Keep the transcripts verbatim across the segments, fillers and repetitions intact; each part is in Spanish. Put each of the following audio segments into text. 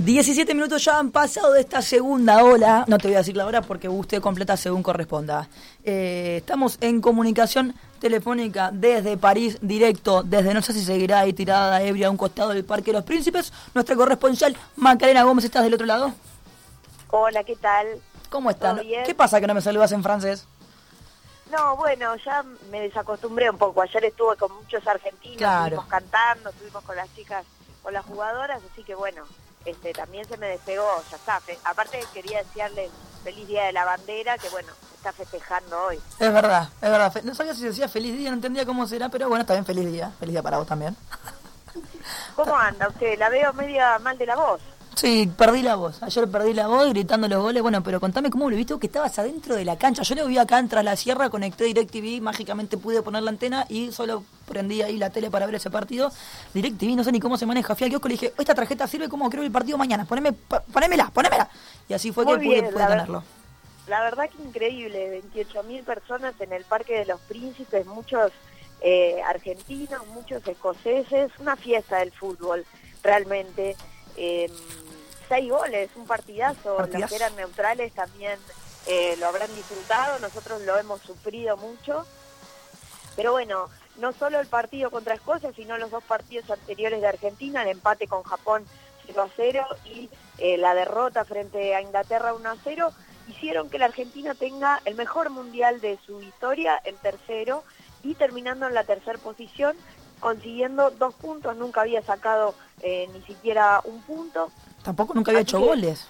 diecisiete minutos ya han pasado de esta segunda ola. No te voy a decir la hora porque usted completa según corresponda. Eh, estamos en comunicación telefónica desde París, directo, desde no sé si seguirá ahí tirada ebria a un costado del Parque de los Príncipes. Nuestra corresponsal Macarena Gómez, ¿estás del otro lado? Hola, ¿qué tal? ¿Cómo están? ¿Todo bien? ¿Qué pasa que no me saludas en francés? No, bueno, ya me desacostumbré un poco. Ayer estuve con muchos argentinos, Claro. estuvimos cantando, estuvimos con las chicas, con las jugadoras, así que bueno, este también se me despegó, ya está. Fe- Aparte quería desearle feliz Día de la Bandera, que bueno, está festejando hoy. Es verdad, es verdad. Fe- No sabía si decía feliz día, no entendía cómo será, pero bueno, está bien, feliz día. Feliz día para vos también. ¿Cómo anda usted? La veo media mal de la voz. Sí, perdí la voz. Ayer perdí la voz gritando los goles. Bueno, pero contame cómo lo viste, que estabas adentro de la cancha. Yo lo vi acá en Tras la Sierra, conecté DirecTV, mágicamente pude poner la antena y solo prendí ahí la tele para ver ese partido. DirecTV, no sé ni cómo se maneja. Fui al kiosco y le dije, esta tarjeta sirve como creo el partido mañana. Poneme, pa- ponémela, ponémela. Y así fue Muy que pude, bien, pude la ver- tenerlo. La verdad que increíble, veintiocho mil personas en el Parque de los Príncipes, muchos eh, argentinos, muchos escoceses, una fiesta del fútbol, realmente. Eh, seis goles, un partidazo, Partidazo. los que eran neutrales también eh, lo habrán disfrutado, nosotros lo hemos sufrido mucho. Pero bueno, no solo el partido contra Escocia, sino los dos partidos anteriores de Argentina, el empate con Japón cero a cero y eh, la derrota frente a Inglaterra uno a cero, hicieron que la Argentina tenga el mejor mundial de su historia, el tercero, y terminando en la tercera posición, consiguiendo dos puntos, nunca había sacado eh, ni siquiera un punto. Tampoco nunca había Así hecho que- goles.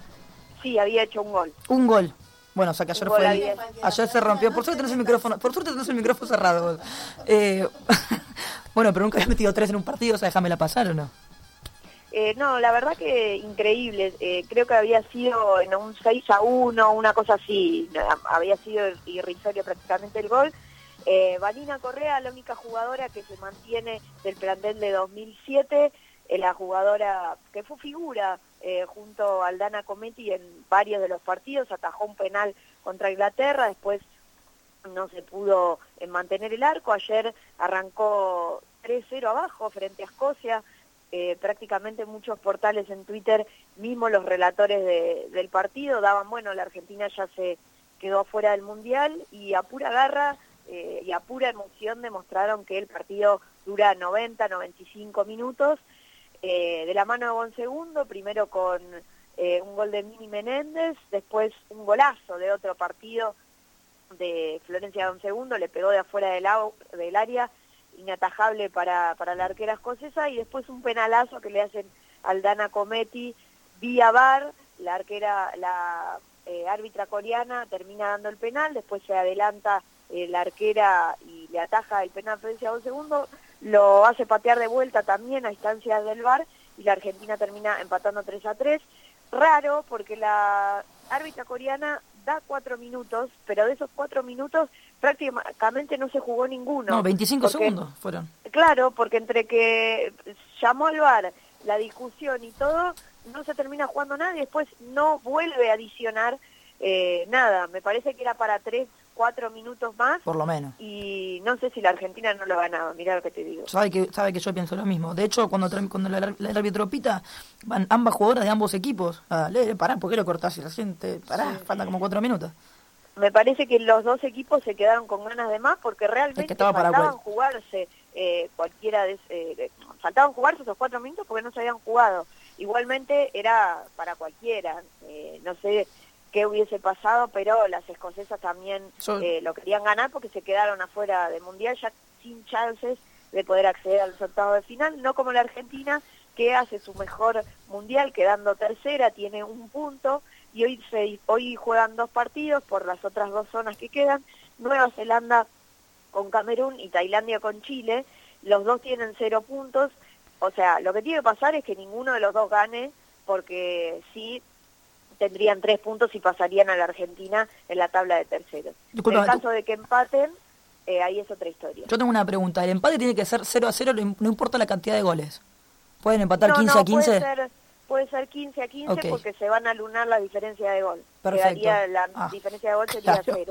Sí, había hecho un gol. Un gol. Bueno, o sea que ayer Un gol fue. había- Ayer se rompió. Por suerte tenés el micrófono. Por suerte tenés el micrófono cerrado. Eh, bueno, pero nunca había metido tres en un partido, o sea, déjamela pasar o no. Eh, no, la verdad que increíble. Eh, creo que había sido en un seis a uno, una cosa así. No, había sido irrisorio prácticamente el gol. Eh, Vanina Correa, la única jugadora que se mantiene del plantel de dos mil siete, eh, la jugadora que fue figura eh, junto a Aldana Cometti en varios de los partidos, atajó un penal contra Inglaterra, después no se pudo eh, mantener el arco. Ayer arrancó tres cero abajo frente a Escocia. Eh, prácticamente muchos portales en Twitter, mismo los relatores de- del partido, daban, bueno, la Argentina ya se quedó fuera del Mundial, y a pura garra eh, y a pura emoción demostraron que el partido dura noventa, noventa y cinco minutos, eh, de la mano de Bonsegundo, primero con eh, un gol de Mini Menéndez, después un golazo de otro partido de Florencia Bonsegundo, le pegó de afuera del, au- del área, inatajable para, para la arquera escocesa, y después un penalazo que le hacen a Aldana Cometti vía V A R, la arquera, la eh, árbitra coreana termina dando el penal, después se adelanta eh, la arquera y le ataja el penal Florencia Bonsegundo, lo hace patear de vuelta también a instancias del V A R, y la Argentina termina empatando tres a tres. Raro, porque la árbitra coreana da cuatro minutos, pero de esos cuatro minutos prácticamente no se jugó ninguno. No, veinticinco porque- segundos fueron. Claro, porque entre que llamó al V A R, la discusión y todo, no se termina jugando nada y después no vuelve a adicionar eh, nada. Me parece que era para tres, cuatro minutos más, Por lo menos. y no sé si la Argentina no lo ganaba, mirá lo que te digo. Sabe que, sabe que yo pienso lo mismo. De hecho, cuando, tra- cuando la- la- el árbitro pita, van ambas jugadoras de ambos equipos. Ah, le, pará, ¿por qué lo cortás? Si recién te- pará, faltan como cuatro minutos. Me parece que los dos equipos se quedaron con ganas de más, porque Es realmente que estaba para faltaban cual. jugarse eh, cualquiera de, eh, de- faltaban jugarse esos cuatro minutos porque no se habían jugado. Igualmente era para cualquiera, eh, no sé qué hubiese pasado, pero las escocesas también Yo- eh, lo querían ganar porque se quedaron afuera del Mundial ya sin chances de poder acceder a los octavos de final, no como la Argentina, que hace su mejor Mundial quedando tercera, tiene un punto, y hoy se, hoy juegan dos partidos por las otras dos zonas que quedan, Nueva Zelanda con Camerún y Tailandia con Chile, los dos tienen cero puntos, o sea, lo que tiene que pasar es que ninguno de los dos gane, porque sí tendrían tres puntos y pasarían a la Argentina en la tabla de terceros. Disculpa, en caso de que empaten, eh, ahí es otra historia. Yo tengo una pregunta. ¿El empate tiene que ser cero a cero, no no importa la cantidad de goles? ¿Pueden empatar no, quince no, a quince? Puede ser, puede ser quince a quince Ok. porque se van a lunar la diferencia de gol. Perfecto. Quedaría, la Ah, diferencia de gol sería claro. cero.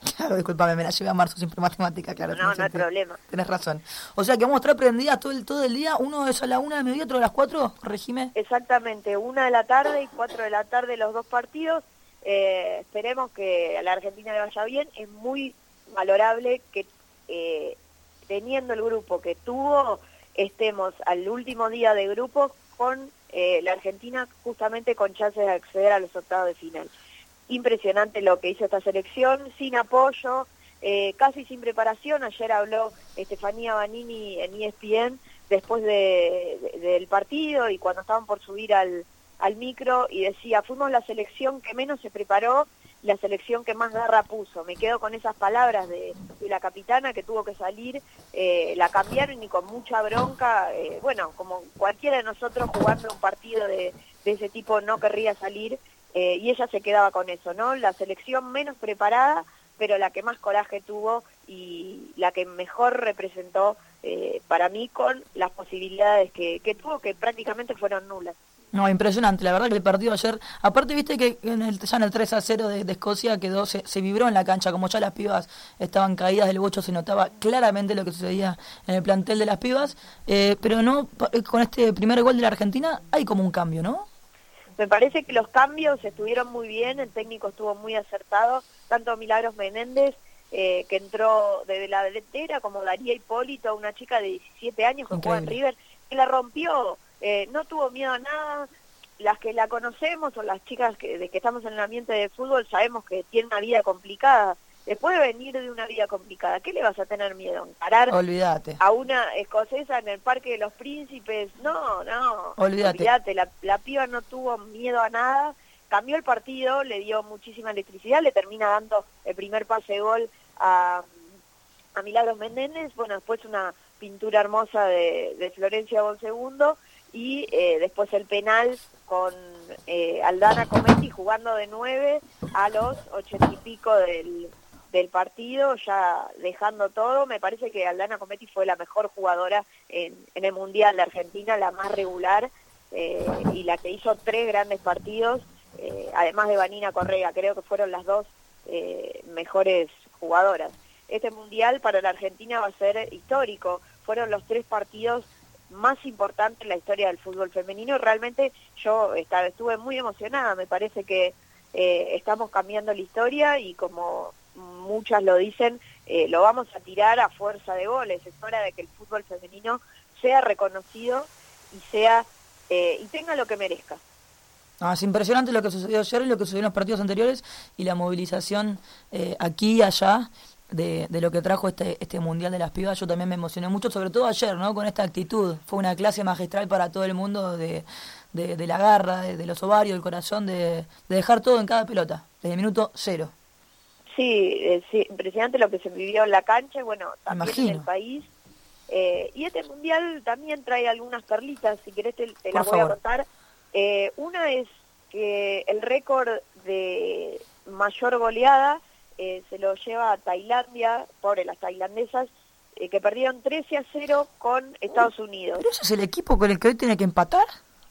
Claro, discúlpame, me la llevé a marzo siempre matemática, claro. No, no hay problema. Tenés razón. O sea que vamos a estar prendidas todo el, todo el día, uno es a la una de mediodía, otro a las cuatro, corregime. Exactamente, una de la tarde y cuatro de la tarde los dos partidos. Eh, esperemos que a la Argentina le vaya bien. Es muy valorable que eh, teniendo el grupo que tuvo, estemos al último día de grupo con eh, la Argentina justamente con chances de acceder a los octavos de final. Impresionante lo que hizo esta selección, sin apoyo, eh, casi sin preparación. Ayer habló Estefanía Banini en E S P N después de, de, del partido y cuando estaban por subir al, al micro y decía, fuimos la selección que menos se preparó, la selección que más garra puso. Me quedo con esas palabras de, de la capitana que tuvo que salir, eh, la cambiaron y con mucha bronca, eh, bueno, como cualquiera de nosotros jugando un partido de, de ese tipo no querría salir. Eh, y ella se quedaba con eso, ¿no? La selección menos preparada, pero la que más coraje tuvo y la que mejor representó eh, para mí con las posibilidades que, que tuvo, que prácticamente fueron nulas. No, impresionante, la verdad que el partido ayer, aparte viste que en el, ya en el tres a cero de, de Escocia quedó, se, se vibró en la cancha, como ya las pibas estaban caídas del bocho, se notaba claramente lo que sucedía en el plantel de las pibas, eh, pero no, con este primer gol de la Argentina hay como un cambio, ¿no? Me parece que los cambios estuvieron muy bien, el técnico estuvo muy acertado, tanto Milagros Menéndez, eh, que entró desde la delantera, como Daría Hipólito, una chica de diecisiete años que juega en River, que la rompió, eh, no tuvo miedo a nada. Las que la conocemos o las chicas que, de que estamos en el ambiente de fútbol sabemos que tiene una vida complicada. Después de venir de una vida complicada, ¿qué le vas a tener miedo? ¿Encarar Olvídate. a una escocesa en el Parque de los Príncipes? No, no. Olvídate. Olvídate. La, la piba no tuvo miedo a nada. Cambió el partido, le dio muchísima electricidad, le termina dando el primer pase de gol a, a Milagros Menéndez. Bueno, después una pintura hermosa de, de Florencia Bonsegundo y eh, después el penal con eh, Aldana Cometti jugando de nueve a los ochenta y pico del... del partido, ya dejando todo. Me parece que Aldana Cometti fue la mejor jugadora en, en el Mundial de Argentina, la más regular, eh, y la que hizo tres grandes partidos, eh, además de Vanina Correa. Creo que fueron las dos eh, mejores jugadoras. Este Mundial para la Argentina va a ser histórico. Fueron los tres partidos más importantes en la historia del fútbol femenino. Realmente yo estaba, estuve muy emocionada. Me parece que eh, estamos cambiando la historia y como muchas lo dicen, eh, lo vamos a tirar a fuerza de goles. Es hora de que el fútbol femenino sea reconocido y sea eh, y tenga lo que merezca. Ah, es impresionante lo que sucedió ayer y lo que sucedió en los partidos anteriores y la movilización eh, aquí y allá de, de lo que trajo este este Mundial de las Pibas. Yo también me emocioné mucho, sobre todo ayer, ¿no? Con esta actitud. Fue una clase magistral para todo el mundo de, de, de la garra, de, de los ovarios, del corazón, de, de dejar todo en cada pelota, desde el minuto cero. Sí, eh, sí, impresionante lo que se vivió en la cancha y bueno, también Imagino. en el país. Eh, y este Mundial también trae algunas perlitas, si querés te, te las Por voy favor. a contar. Eh, una es que el récord de mayor goleada eh, se lo lleva a Tailandia, pobre las tailandesas, eh, que perdieron trece a cero con Estados Unidos. ¿Pero ese es el equipo con el que hoy tiene que empatar?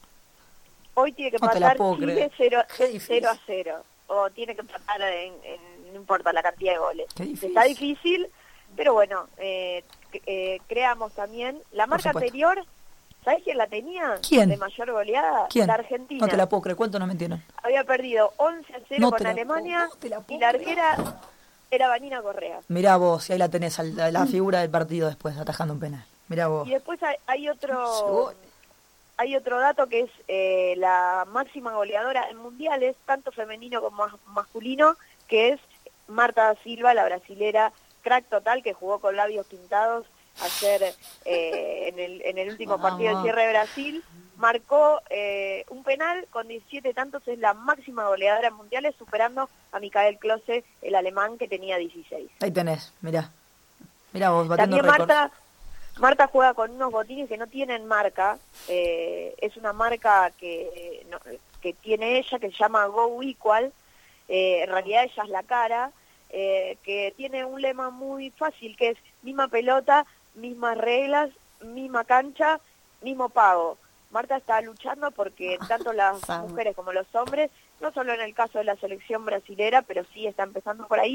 Hoy tiene que No te la empatar puedo Chile creer. cero Qué difícil. a cero. O tiene que empatar en, en, no importa la cantidad de goles. Qué difícil. Está difícil, pero bueno, eh, eh, creamos también. La marca supuesto. anterior, ¿sabés quién la tenía? ¿Quién? De mayor goleada. ¿Quién? La Argentina. No te la puedo creer, ¿cuánto nos metieron? Había perdido once a cero No con te la Alemania puedo- no te la puedo y la arquera era Vanina Correa. Mirá vos, y ahí la tenés, al- la, la figura del partido después, atajando un penal. Mirá vos. Y después hay, hay otro... Llegó. Hay otro dato que es eh, la máxima goleadora en mundiales, tanto femenino como mas- masculino, que es Marta da Silva, la brasilera, crack total, que jugó con labios pintados ayer eh, en, el, en el último Vamos. partido de cierre de Brasil. Marcó eh, un penal con diecisiete tantos, es la máxima goleadora en mundiales, superando a Michael Klose, el alemán, que tenía dieciséis. Ahí tenés, mirá. Mirá vos, batiendo También récords. Marta, Marta juega con unos botines que no tienen marca, eh, es una marca que, no, que tiene ella, que se llama Go Equal, eh, en realidad ella es la cara, eh, que tiene un lema muy fácil, que es misma pelota, mismas reglas, misma cancha, mismo pago. Marta está luchando porque tanto las mujeres como los hombres, no solo en el caso de la selección brasilera, pero sí está empezando por ahí,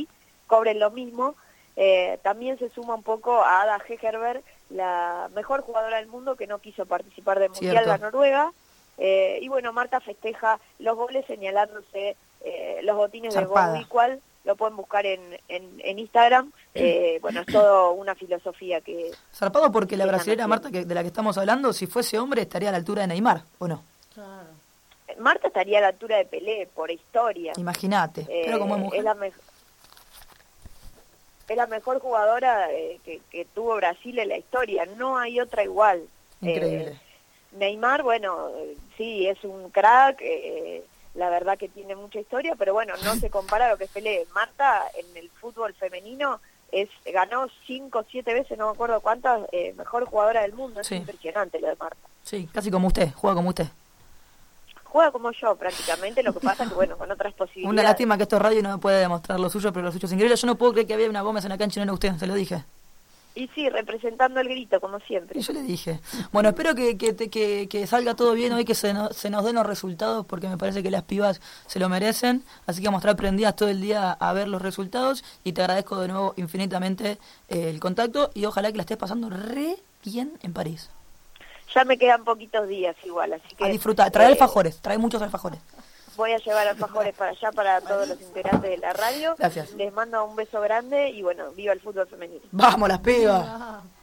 cobren lo mismo. Eh, también se suma un poco a Ada Hegerberg, la mejor jugadora del mundo que no quiso participar del Mundial, Cierto. la Noruega. Eh, y bueno, Marta festeja los goles señalándose eh, los botines Zarpada. de Go Equal. Lo pueden buscar en, en, en Instagram. Eh, bueno, es todo una filosofía que... Zarpado porque la Esa brasilera nación. Marta, que, de la que estamos hablando, si fuese hombre, estaría a la altura de Neymar, ¿o no? Claro. Marta estaría a la altura de Pelé, por historia. Imagínate. Eh, Pero como es mujer. es la mejor... Es la mejor jugadora eh, que, que tuvo Brasil en la historia. No hay otra igual. Increíble. Eh, Neymar, bueno, eh, sí, es un crack. Eh, la verdad que tiene mucha historia, pero bueno, no se compara a lo que es Pelé. Marta, en el fútbol femenino, es ganó cinco o siete veces, no me acuerdo cuántas, eh, mejor jugadora del mundo. Es Sí. impresionante lo de Marta. Sí, casi como usted, juega como usted. Juega como yo prácticamente, lo que pasa que bueno, con otras posibilidades. Una lástima que esto es radio y no me puede demostrar lo suyo, pero lo suyo es increíble. Yo no puedo creer que había una Gómez en la cancha y no era usted, se lo dije. Y sí, representando el grito, como siempre. Y yo le dije. Bueno, espero que, que, te- que, que salga todo bien hoy, que se, no- se nos den los resultados, porque me parece que las pibas se lo merecen. Así que vamos a estar prendidas todo el día a ver los resultados. Y te agradezco de nuevo infinitamente eh, el contacto. Y ojalá que la estés pasando re bien en París. Ya me quedan poquitos días igual, así que... A disfrutar. Trae eh, alfajores, trae muchos alfajores. Voy a llevar alfajores para allá, para todos los integrantes de la radio. Gracias. Les mando un beso grande y bueno, viva el fútbol femenino. Vamos las pibas. Ah.